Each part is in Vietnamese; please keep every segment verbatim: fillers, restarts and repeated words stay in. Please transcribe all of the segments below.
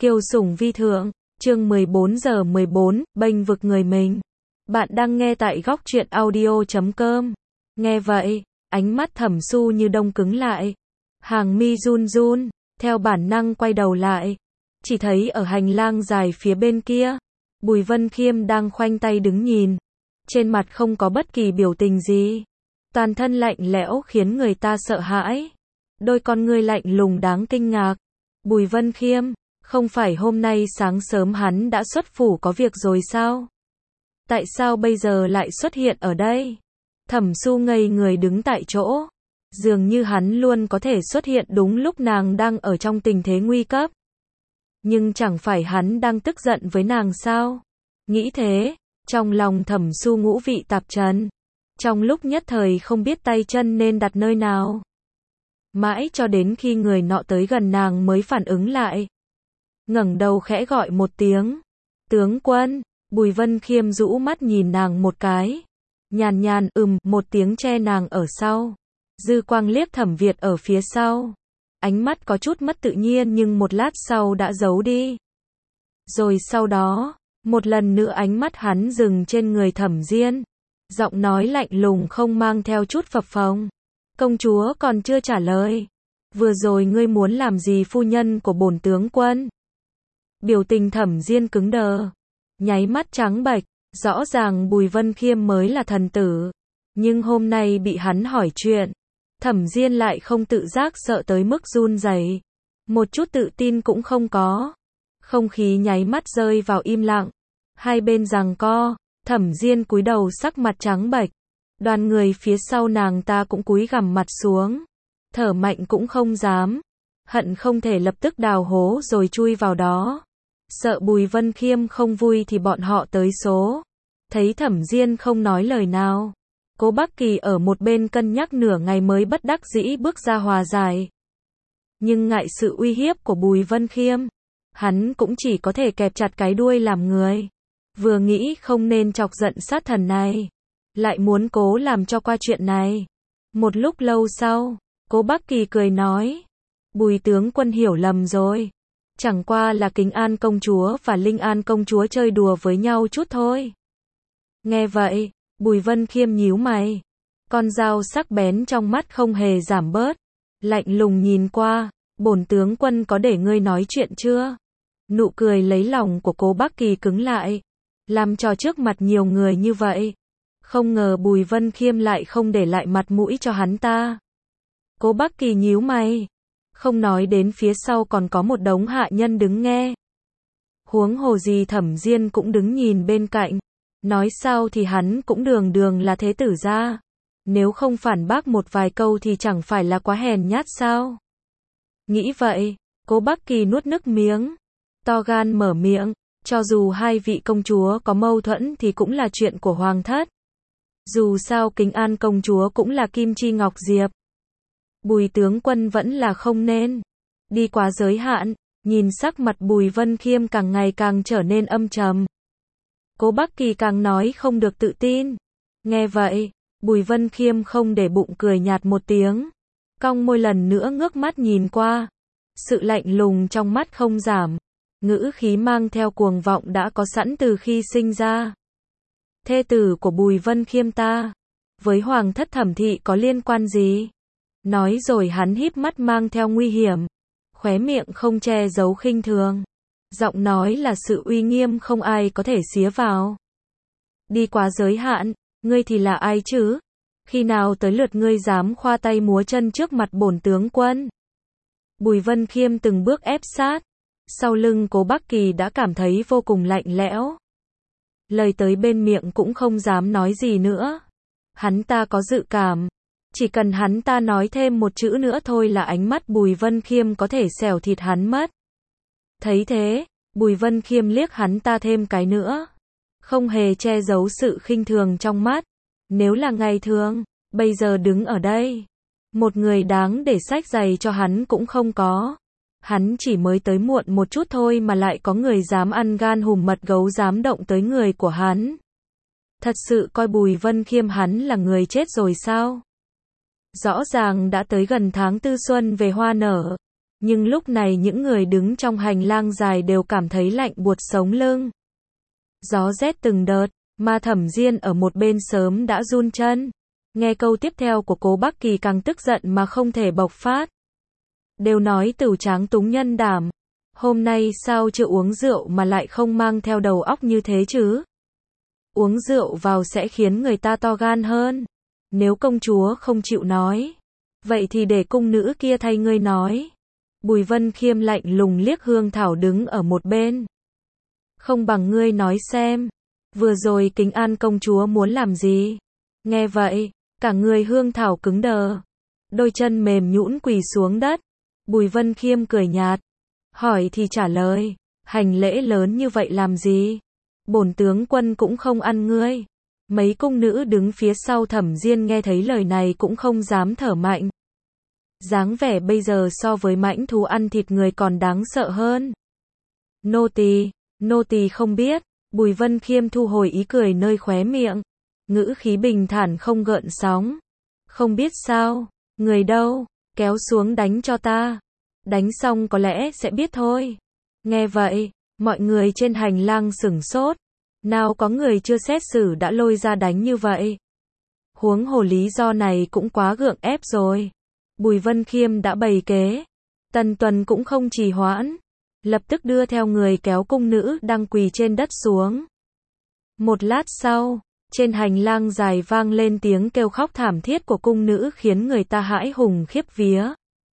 Kiều Sủng Vi Thượng, chương mười bốn giờ mười bốn, bênh vực người mình. Bạn đang nghe tại góc truyện audio chấm com. Nghe vậy, ánh mắt Thẩm Su như đông cứng lại. Hàng mi run run, theo bản năng quay đầu lại. Chỉ thấy ở hành lang dài phía bên kia, Bùi Vân Khiêm đang khoanh tay đứng nhìn. Trên mặt không có bất kỳ biểu tình gì. Toàn thân lạnh lẽo khiến người ta sợ hãi. Đôi con ngươi lạnh lùng đáng kinh ngạc. Bùi Vân Khiêm, không phải hôm nay sáng sớm hắn đã xuất phủ có việc rồi sao? Tại sao bây giờ lại xuất hiện ở đây? Thẩm Su ngây người đứng tại chỗ. Dường như hắn luôn có thể xuất hiện đúng lúc nàng đang ở trong tình thế nguy cấp. Nhưng chẳng phải hắn đang tức giận với nàng sao? Nghĩ thế, trong lòng Thẩm Su ngũ vị tạp trần. Trong lúc nhất thời không biết tay chân nên đặt nơi nào. Mãi cho đến khi người nọ tới gần nàng mới phản ứng lại. Ngẩng đầu khẽ gọi một tiếng. Tướng quân, Bùi Vân Khiêm rũ mắt nhìn nàng một cái. Nhàn nhàn ừm một tiếng che nàng ở sau. Dư quang liếc Thẩm Việt ở phía sau. Ánh mắt có chút mất tự nhiên nhưng một lát sau đã giấu đi. Rồi sau đó, một lần nữa ánh mắt hắn dừng trên người Thẩm Diên. Giọng nói lạnh lùng không mang theo chút phập phồng. Công chúa còn chưa trả lời. Vừa rồi ngươi muốn làm gì phu nhân của bổn tướng quân? Biểu tình Thẩm Diên cứng đờ. Nháy mắt trắng bệch. Rõ ràng Bùi Vân Khiêm mới là thần tử. Nhưng hôm nay bị hắn hỏi chuyện. Thẩm Diên lại không tự giác sợ tới mức run rẩy. Một chút tự tin cũng không có. Không khí nháy mắt rơi vào im lặng. Hai bên giằng co. Thẩm Diên cúi đầu sắc mặt trắng bệch. Đoàn người phía sau nàng ta cũng cúi gằm mặt xuống. Thở mạnh cũng không dám. Hận không thể lập tức đào hố rồi chui vào đó. Sợ Bùi Vân Khiêm không vui thì bọn họ tới số. Thấy Thẩm Diên không nói lời nào. Cố Bắc Kỳ ở một bên cân nhắc nửa ngày mới bất đắc dĩ bước ra hòa giải. Nhưng ngại sự uy hiếp của Bùi Vân Khiêm. Hắn cũng chỉ có thể kẹp chặt cái đuôi làm người. Vừa nghĩ không nên chọc giận sát thần này. Lại muốn cố làm cho qua chuyện này. Một lúc lâu sau, Cố Bắc Kỳ cười nói. Bùi tướng quân hiểu lầm rồi. Chẳng qua là Kính An công chúa và Linh An công chúa chơi đùa với nhau chút thôi. Nghe vậy, Bùi Vân Khiêm nhíu mày. Con dao sắc bén trong mắt không hề giảm bớt. Lạnh lùng nhìn qua, bổn tướng quân có để ngươi nói chuyện chưa? Nụ cười lấy lòng của Cố Bắc Kỳ cứng lại. Làm trò trước mặt nhiều người như vậy. Không ngờ Bùi Vân Khiêm lại không để lại mặt mũi cho hắn ta. Cố Bắc Kỳ nhíu mày. Không nói đến phía sau còn có một đống hạ nhân đứng nghe. Huống hồ gì Thẩm Diên cũng đứng nhìn bên cạnh. Nói sao thì hắn cũng đường đường là thế tử gia. Nếu không phản bác một vài câu thì chẳng phải là quá hèn nhát sao? Nghĩ vậy, Cố Bắc Kỳ nuốt nước miếng. To gan mở miệng. Cho dù hai vị công chúa có mâu thuẫn thì cũng là chuyện của hoàng thất. Dù sao Kính An công chúa cũng là Kim Chi Ngọc Diệp. Bùi tướng quân vẫn là không nên đi quá giới hạn. Nhìn sắc mặt Bùi Vân Khiêm càng ngày càng trở nên âm trầm. Cố Bắc Kỳ càng nói không được tự tin. Nghe vậy, Bùi Vân Khiêm không để bụng cười nhạt một tiếng. Cong môi lần nữa ngước mắt nhìn qua. Sự lạnh lùng trong mắt không giảm. Ngữ khí mang theo cuồng vọng đã có sẵn từ khi sinh ra. Thê tử của Bùi Vân Khiêm ta, với hoàng thất Thẩm thị có liên quan gì? Nói rồi hắn híp mắt mang theo nguy hiểm. Khóe miệng không che giấu khinh thường. Giọng nói là sự uy nghiêm không ai có thể xía vào. Đi quá giới hạn, ngươi thì là ai chứ? Khi nào tới lượt ngươi dám khoa tay múa chân trước mặt bổn tướng quân? Bùi Vân Khiêm từng bước ép sát. Sau lưng Cố Bắc Kỳ đã cảm thấy vô cùng lạnh lẽo. Lời tới bên miệng cũng không dám nói gì nữa. Hắn ta có dự cảm. Chỉ cần hắn ta nói thêm một chữ nữa thôi là ánh mắt Bùi Vân Khiêm có thể xẻo thịt hắn mất. Thấy thế, Bùi Vân Khiêm liếc hắn ta thêm cái nữa. Không hề che giấu sự khinh thường trong mắt. Nếu là ngày thường, bây giờ đứng ở đây. Một người đáng để xách giày cho hắn cũng không có. Hắn chỉ mới tới muộn một chút thôi mà lại có người dám ăn gan hùm mật gấu dám động tới người của hắn. Thật sự coi Bùi Vân Khiêm hắn là người chết rồi sao? Rõ ràng đã tới gần tháng tư xuân về hoa nở. Nhưng lúc này những người đứng trong hành lang dài đều cảm thấy lạnh buốt sống lưng. Gió rét từng đợt, mà Thẩm Diên ở một bên sớm đã run chân. Nghe câu tiếp theo của Cố Bắc Kỳ càng tức giận mà không thể bộc phát. Đều nói Tửu Tráng túng nhân đảm. Hôm nay sao chưa uống rượu mà lại không mang theo đầu óc như thế chứ? Uống rượu vào sẽ khiến người ta to gan hơn. Nếu công chúa không chịu nói, vậy thì để cung nữ kia thay ngươi nói. Bùi Vân Khiêm lạnh lùng liếc Hương Thảo đứng ở một bên. Không bằng ngươi nói xem, vừa rồi Kính An công chúa muốn làm gì? Nghe vậy, cả người Hương Thảo cứng đờ, đôi chân mềm nhũn quỳ xuống đất. Bùi Vân Khiêm cười nhạt, hỏi thì trả lời, hành lễ lớn như vậy làm gì? Bổn tướng quân cũng không ăn ngươi. Mấy cung nữ đứng phía sau Thẩm Diên nghe thấy lời này cũng không dám thở mạnh. Dáng vẻ bây giờ so với mãnh thú ăn thịt người còn đáng sợ hơn. Nô tỳ, nô tỳ không biết. Bùi Vân Khiêm thu hồi ý cười nơi khóe miệng, ngữ khí bình thản không gợn sóng. Không biết sao, người đâu, kéo xuống đánh cho ta. Đánh xong có lẽ sẽ biết thôi. Nghe vậy, mọi người trên hành lang sửng sốt. Nào có người chưa xét xử đã lôi ra đánh như vậy. Huống hồ lý do này cũng quá gượng ép rồi. Bùi Vân Khiêm đã bày kế. Tần Tuần cũng không trì hoãn, lập tức đưa theo người kéo cung nữ đang quỳ trên đất xuống. Một lát sau, trên hành lang dài vang lên tiếng kêu khóc thảm thiết của cung nữ khiến người ta hãi hùng khiếp vía.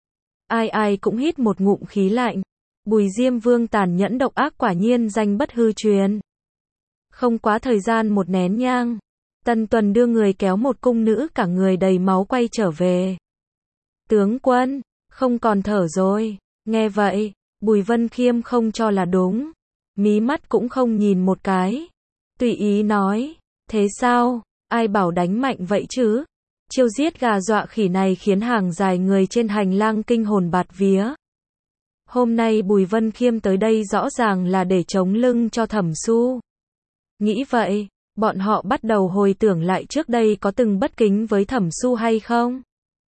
Ai ai cũng hít một ngụm khí lạnh. Bùi Diêm Vương tàn nhẫn độc ác quả nhiên danh bất hư truyền. Không quá thời gian một nén nhang, Tần Tuần đưa người kéo một cung nữ cả người đầy máu quay trở về. Tướng quân, không còn thở rồi. Nghe vậy, Bùi Vân Khiêm không cho là đúng. Mí mắt cũng không nhìn một cái. Tùy ý nói, thế sao, ai bảo đánh mạnh vậy chứ? Chiêu giết gà dọa khỉ này khiến hàng dài người trên hành lang kinh hồn bạt vía. Hôm nay Bùi Vân Khiêm tới đây rõ ràng là để chống lưng cho Thẩm Su. Nghĩ vậy, bọn họ bắt đầu hồi tưởng lại trước đây có từng bất kính với Thẩm Su hay không?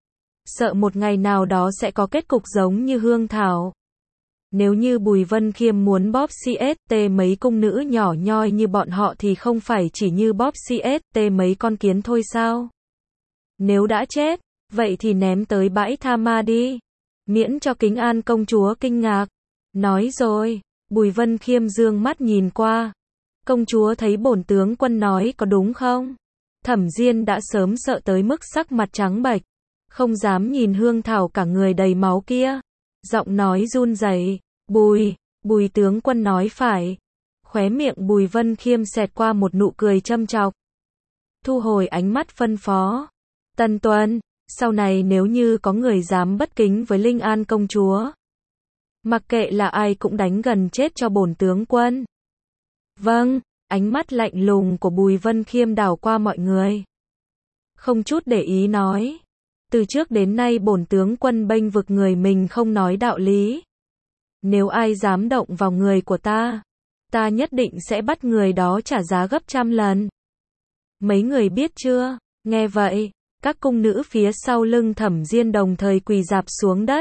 Sợ một ngày nào đó sẽ có kết cục giống như Hương Thảo. Nếu như Bùi Vân Khiêm muốn bóp xét mấy cung nữ nhỏ nhoi như bọn họ thì không phải chỉ như bóp xét mấy con kiến thôi sao? Nếu đã chết, vậy thì ném tới bãi tha ma đi. Miễn cho Kính An công chúa kinh ngạc. Nói rồi, Bùi Vân Khiêm dương mắt nhìn qua. Công chúa thấy bổn tướng quân nói có đúng không? Thẩm Diên đã sớm sợ tới mức sắc mặt trắng bệch, không dám nhìn Hương Thảo cả người đầy máu kia. Giọng nói run rẩy, Bùi, Bùi tướng quân nói phải. Khóe miệng Bùi Vân Khiêm xẹt qua một nụ cười châm chọc. Thu hồi ánh mắt phân phó. Tần Tuần, sau này nếu như có người dám bất kính với Linh An công chúa, mặc kệ là ai cũng đánh gần chết cho bổn tướng quân. Vâng, ánh mắt lạnh lùng của Bùi Vân Khiêm đảo qua mọi người. Không chút để ý nói. Từ trước đến nay bổn tướng quân bênh vực người mình không nói đạo lý. Nếu ai dám động vào người của ta, ta nhất định sẽ bắt người đó trả giá gấp trăm lần. Mấy người biết chưa? Nghe vậy, các cung nữ phía sau lưng Thẩm Diên đồng thời quỳ rạp xuống đất.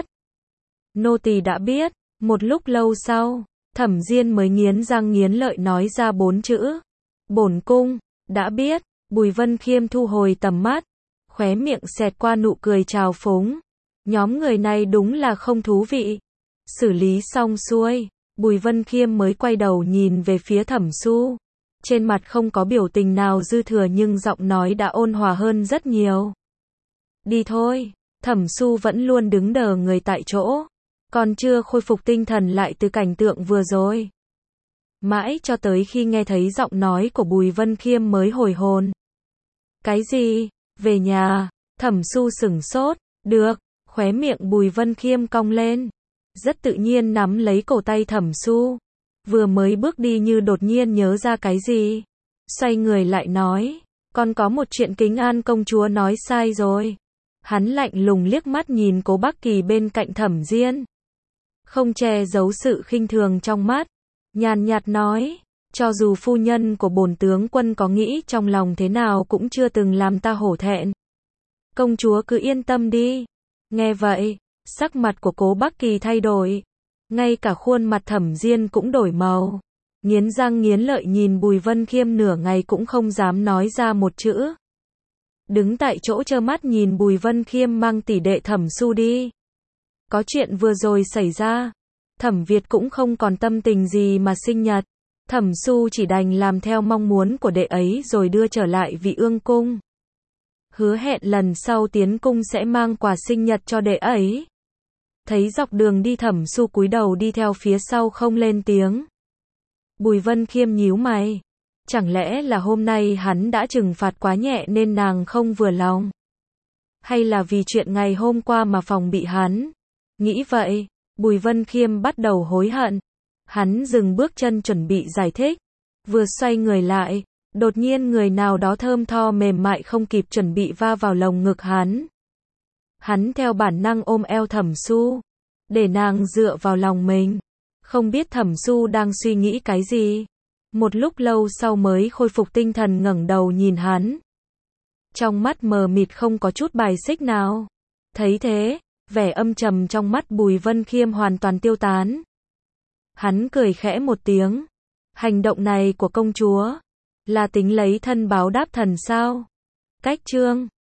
Nô tỳ đã biết. Một lúc lâu sau, Thẩm Diên mới nghiến răng nghiến lợi nói ra bốn chữ. Bổn cung, đã biết. Bùi Vân Khiêm thu hồi tầm mắt, khóe miệng xẹt qua nụ cười trào phúng. Nhóm người này đúng là không thú vị. Xử lý xong xuôi, Bùi Vân Khiêm mới quay đầu nhìn về phía Thẩm Su. Trên mặt không có biểu tình nào dư thừa nhưng giọng nói đã ôn hòa hơn rất nhiều. Đi thôi. Thẩm Su vẫn luôn đứng đờ người tại chỗ, còn chưa khôi phục tinh thần lại từ cảnh tượng vừa rồi. Mãi cho tới khi nghe thấy giọng nói của Bùi Vân Khiêm mới hồi hồn. Cái gì? Về nhà? Thẩm Su sửng sốt. Được. Khóe miệng Bùi Vân Khiêm cong lên, rất tự nhiên nắm lấy cổ tay Thẩm Su. Vừa mới bước đi như đột nhiên nhớ ra cái gì, xoay người lại nói, còn có một chuyện Kính An công chúa nói sai rồi. Hắn lạnh lùng liếc mắt nhìn Cố Bắc Kỳ bên cạnh Thẩm Diên, không che giấu sự khinh thường trong mắt, nhàn nhạt nói, cho dù phu nhân của bổn tướng quân có nghĩ trong lòng thế nào cũng chưa từng làm ta hổ thẹn. Công chúa cứ yên tâm đi. Nghe vậy, Sắc mặt của Cố Bắc Kỳ thay đổi. Ngay cả khuôn mặt Thẩm Diên cũng đổi màu. Nghiến răng nghiến lợi nhìn Bùi Vân Khiêm nửa ngày cũng không dám nói ra một chữ. Đứng tại chỗ trơ mắt nhìn Bùi Vân Khiêm mang tỷ đệ Thẩm Su đi. Có chuyện vừa rồi xảy ra, Thẩm Việt cũng không còn tâm tình gì mà sinh nhật. Thẩm Su chỉ đành làm theo mong muốn của đệ ấy rồi đưa trở lại Vị Ương Cung. Hứa hẹn lần sau tiến cung sẽ mang quà sinh nhật cho đệ ấy. Thấy dọc đường đi Thẩm Su cúi đầu đi theo phía sau không lên tiếng. Bùi Vân Khiêm nhíu mày. Chẳng lẽ là hôm nay hắn đã trừng phạt quá nhẹ nên nàng không vừa lòng? Hay là vì chuyện ngày hôm qua mà phòng bị hắn? Nghĩ vậy, Bùi Vân Khiêm bắt đầu hối hận. Hắn dừng bước chân chuẩn bị giải thích. Vừa xoay người lại, đột nhiên người nào đó thơm tho mềm mại không kịp chuẩn bị va vào lồng ngực hắn. Hắn theo bản năng ôm eo Thẩm Su, để nàng dựa vào lòng mình. Không biết Thẩm Su đang suy nghĩ cái gì. Một lúc lâu sau mới khôi phục tinh thần ngẩng đầu nhìn hắn. Trong mắt mờ mịt không có chút bài xích nào. Thấy thế, vẻ âm trầm trong mắt Bùi Vân Khiêm hoàn toàn tiêu tán. Hắn cười khẽ một tiếng. Hành động này của công chúa là tính lấy thân báo đáp thần sao? Cách chương